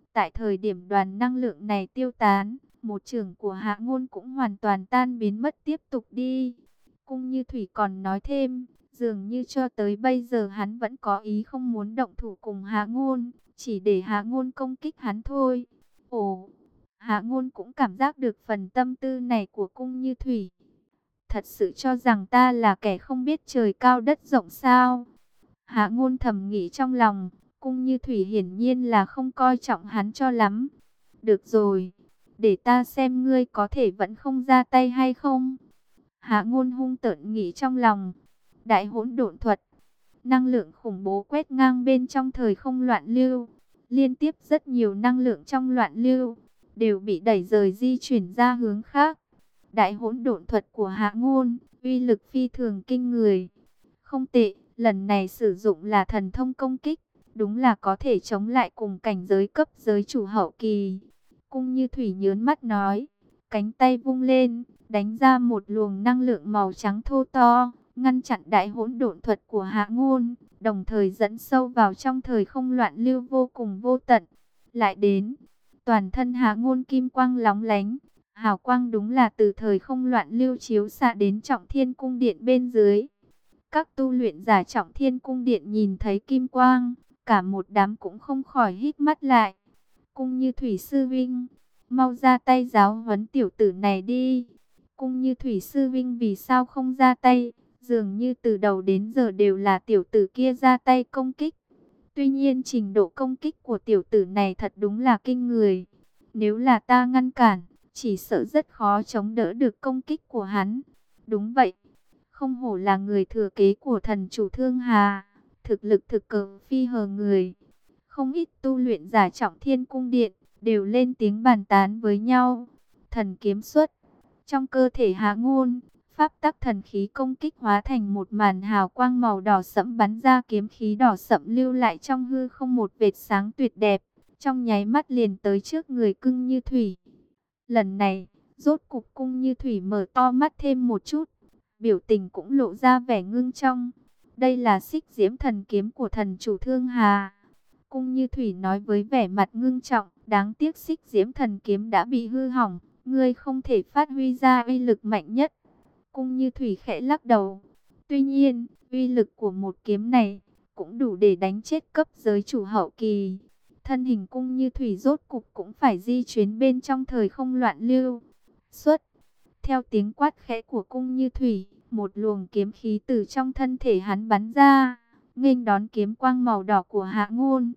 Tại thời điểm đoàn năng lượng này tiêu tán, một chưởng của Hạ Ngôn cũng hoàn toàn tan biến mất tiếp tục đi. Cung Như Thủy còn nói thêm, dường như cho tới bây giờ hắn vẫn có ý không muốn động thủ cùng Hạ Ngôn, chỉ để Hạ Ngôn công kích hắn thôi. Ồ, Hạ Ngôn cũng cảm giác được phần tâm tư này của Cung Như Thủy. Thật sự cho rằng ta là kẻ không biết trời cao đất rộng sao? Hạ Ngôn thầm nghĩ trong lòng, Cung Như Thủy hiển nhiên là không coi trọng hắn cho lắm. Được rồi, để ta xem ngươi có thể vẫn không ra tay hay không. Hạ Ngôn hung tợn nghĩ trong lòng. Đại hỗn độn thuật, năng lượng khủng bố quét ngang bên trong thời không loạn lưu. Liên tiếp rất nhiều năng lượng trong loạn lưu đều bị đẩy rời di chuyển ra hướng khác. Đại hỗn độn thuật của Hạ Ngôn, uy lực phi thường kinh người. Không tệ, lần này sử dụng là thần thông công kích, đúng là có thể chống lại cùng cảnh giới cấp giới chủ hậu kỳ. Cung Như Thủy nhớn mắt nói, cánh tay vung lên, đánh ra một luồng năng lượng màu trắng thô to, ngăn chặn đại hỗn độn thuật của Hạ Ngôn, đồng thời dẫn sâu vào trong thời không loạn lưu vô cùng vô tận. Lại đến, toàn thân Hạ Ngôn kim quang lóng lánh, hào quang đúng là từ thời không loạn lưu chiếu xạ đến Trọng Thiên cung điện bên dưới. Các tu luyện giả Trọng Thiên cung điện nhìn thấy kim quang, cả một đám cũng không khỏi hít mắt lại. Cung Như Thủy sư vinh, mau ra tay giáo huấn tiểu tử này đi. Cung Như Thủy sư vinh vì sao không ra tay? Dường như từ đầu đến giờ đều là tiểu tử kia ra tay công kích. Tuy nhiên trình độ công kích của tiểu tử này thật đúng là kinh người. Nếu là ta ngăn cản, chỉ sợ rất khó chống đỡ được công kích của hắn. Đúng vậy, không hổ là người thừa kế của thần chủ Thương Hà, thực lực thực cờ phi hờ người. Không ít tu luyện giả Trọng Thiên cung điện đều lên tiếng bàn tán với nhau. Thần kiếm xuất, trong cơ thể Hạ Ngôn, pháp tắc thần khí công kích hóa thành một màn hào quang màu đỏ sẫm bắn ra, kiếm khí đỏ sẫm lưu lại trong hư không một vệt sáng tuyệt đẹp, trong nháy mắt liền tới trước người Cung Như Thủy. Lần này, rốt cục Cung Như Thủy mở to mắt thêm một chút, biểu tình cũng lộ ra vẻ ngưng trọng. Đây là Xích Diễm thần kiếm của thần chủ Thương Hà. Cung Như Thủy nói với vẻ mặt ngưng trọng, đáng tiếc Xích Diễm thần kiếm đã bị hư hỏng, ngươi không thể phát huy ra uy lực mạnh nhất. Cung Như Thủy khẽ lắc đầu. Tuy nhiên, uy lực của một kiếm này cũng đủ để đánh chết cấp giới chủ hậu kỳ. Thân hình Cung Như Thủy rốt cục cũng phải di chuyển bên trong thời không loạn lưu. Xuất, theo tiếng quát khẽ của Cung Như Thủy, một luồng kiếm khí từ trong thân thể hắn bắn ra, nghênh đón kiếm quang màu đỏ của Hạ Ngôn.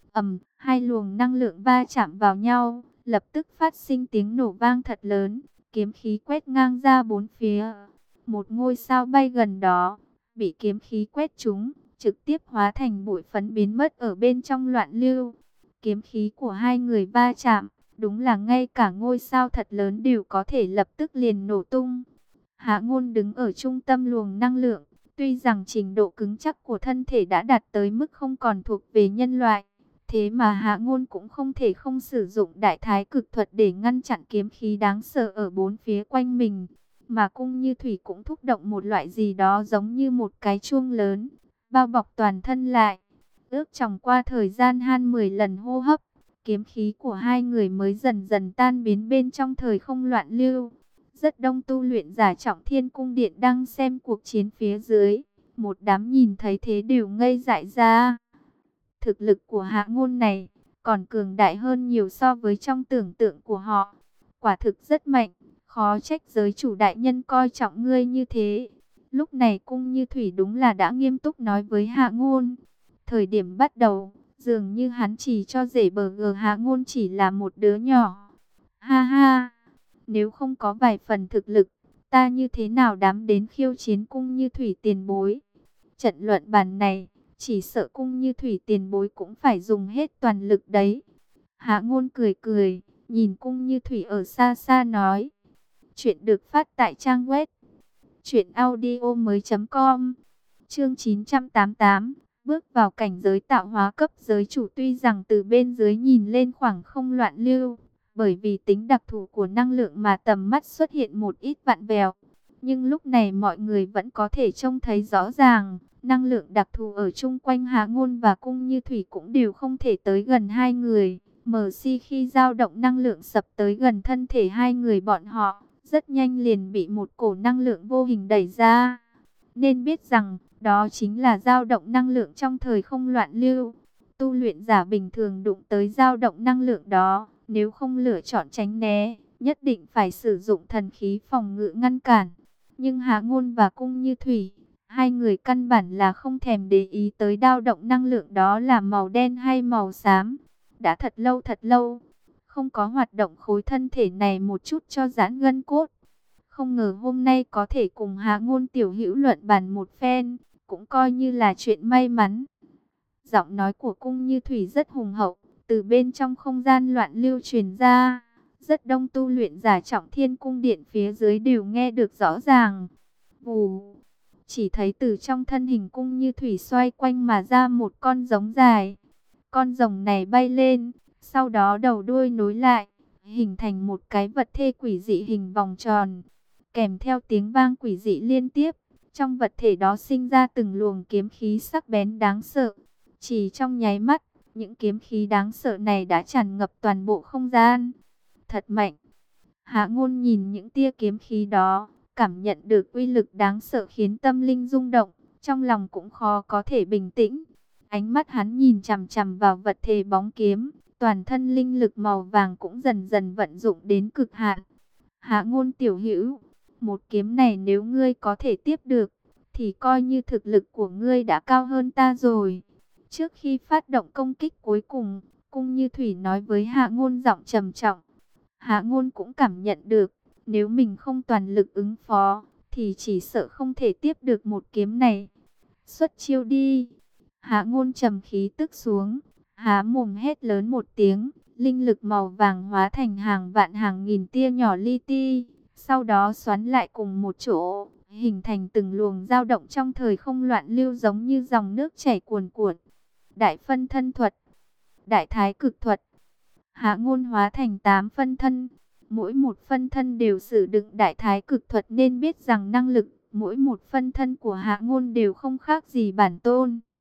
Hai luồng năng lượng va chạm vào nhau, lập tức phát sinh tiếng nổ vang thật lớn, kiếm khí quét ngang ra bốn phía. Một ngôi sao bay gần đó, bị kiếm khí quét trúng, trực tiếp hóa thành bụi phấn biến mất ở bên trong loạn lưu. Kiếm khí của hai người va chạm, đúng là ngay cả ngôi sao thật lớn đều có thể lập tức liền nổ tung. Hạ Ngôn đứng ở trung tâm luồng năng lượng, tuy rằng trình độ cứng chắc của thân thể đã đạt tới mức không còn thuộc về nhân loại, thế mà Hạ Ngôn cũng không thể không sử dụng đại thái cực thuật để ngăn chặn kiếm khí đáng sợ ở bốn phía quanh mình. Mà Cung Như Thủy cũng thúc động một loại gì đó giống như một cái chuông lớn, bao bọc toàn thân lại. Ước chừng qua thời gian 10 lần hô hấp, kiếm khí của hai người mới dần dần tan biến bên trong thời không loạn lưu. Rất đông tu luyện giả Trọng Thiên cung điện đang xem cuộc chiến phía dưới, một đám nhìn thấy thế đều ngây dại ra. Thực lực của Hạ Ngôn này còn cường đại hơn nhiều so với trong tưởng tượng của họ. Quả thực rất mạnh, khó trách giới chủ đại nhân coi trọng ngươi như thế. Lúc này Cung Như Thủy đúng là đã nghiêm túc nói với Hạ Ngôn. Thời điểm bắt đầu, dường như hắn chỉ cho rể bờ gờ Hạ Ngôn chỉ là một đứa nhỏ. Ha ha, nếu không có vài phần thực lực, ta như thế nào dám đến khiêu chiến Cung Như Thủy tiền bối. Trận luận bàn này, chỉ sợ Cung Như Thủy tiền bối cũng phải dùng hết toàn lực đấy. Hạ Ngôn cười cười, nhìn Cung Như Thủy ở xa xa nói. Chuyện được phát tại trang web truyệnaudiomoi.com. Chương 988, bước vào cảnh giới tạo hóa cấp giới chủ. Tuy rằng từ bên dưới nhìn lên khoảng không loạn lưu, bởi vì tính đặc thù của năng lượng mà tầm mắt xuất hiện một ít vặn vẹo, nhưng lúc này mọi người vẫn có thể trông thấy rõ ràng, năng lượng đặc thù ở chung quanh Hạ Ngôn và Cung Như Thủy cũng đều không thể tới gần hai người. MC khi dao động năng lượng sập tới gần thân thể hai người bọn họ, rất nhanh liền bị một cổ năng lượng vô hình đẩy ra. Nên biết rằng, đó chính là dao động năng lượng trong thời không loạn lưu. Tu luyện giả bình thường đụng tới dao động năng lượng đó, nếu không lựa chọn tránh né, nhất định phải sử dụng thần khí phòng ngự ngăn cản. Nhưng Hạ Ngôn và Cung Như Thủy, hai người căn bản là không thèm để ý tới dao động năng lượng đó là màu đen hay màu xám. Đã thật lâu, không có hoạt động khối thân thể này một chút cho giãn gân cốt. Không ngờ hôm nay có thể cùng Hạ Ngôn tiểu hữu luận bàn một phen, cũng coi như là chuyện may mắn. Giọng nói của Cung Như Thủy rất hùng hậu, từ bên trong không gian loạn lưu truyền ra. Rất đông tu luyện giả Trọng Thiên cung điện phía dưới đều nghe được rõ ràng. Vù, chỉ thấy từ trong thân hình Cung Như Thủy xoay quanh mà ra một con rống dài. Con rồng này bay lên, sau đó đầu đuôi nối lại, hình thành một cái vật thể quỷ dị hình vòng tròn. Kèm theo tiếng vang quỷ dị liên tiếp, trong vật thể đó sinh ra từng luồng kiếm khí sắc bén đáng sợ. Chỉ trong nháy mắt, những kiếm khí đáng sợ này đã tràn ngập toàn bộ không gian. Thật mạnh. Hạ Ngôn nhìn những tia kiếm khí đó, cảm nhận được uy lực đáng sợ khiến tâm linh rung động, trong lòng cũng khó có thể bình tĩnh. Ánh mắt hắn nhìn chằm chằm vào vật thể bóng kiếm, toàn thân linh lực màu vàng cũng dần dần vận dụng đến cực hạn. Hạ Ngôn tiểu hữu, một kiếm này nếu ngươi có thể tiếp được, thì coi như thực lực của ngươi đã cao hơn ta rồi. Trước khi phát động công kích cuối cùng, Cung Như Thủy nói với Hạ Ngôn giọng trầm trọng. Hạ Ngôn cũng cảm nhận được, nếu mình không toàn lực ứng phó, thì chỉ sợ không thể tiếp được một kiếm này. Xuất chiêu đi. Hạ Ngôn trầm khí tức xuống, há mồm hét lớn một tiếng, linh lực màu vàng hóa thành hàng vạn hàng nghìn tia nhỏ li ti, sau đó xoắn lại cùng một chỗ, hình thành từng luồng dao động trong thời không loạn lưu giống như dòng nước chảy cuồn cuộn. Đại phân thân thuật, đại thái cực thuật. Hạ Ngôn hóa thành 8 phân thân, mỗi một phân thân đều sử dụng đại thái cực thuật nên biết rằng năng lực mỗi một phân thân của Hạ Ngôn đều không khác gì bản tôn.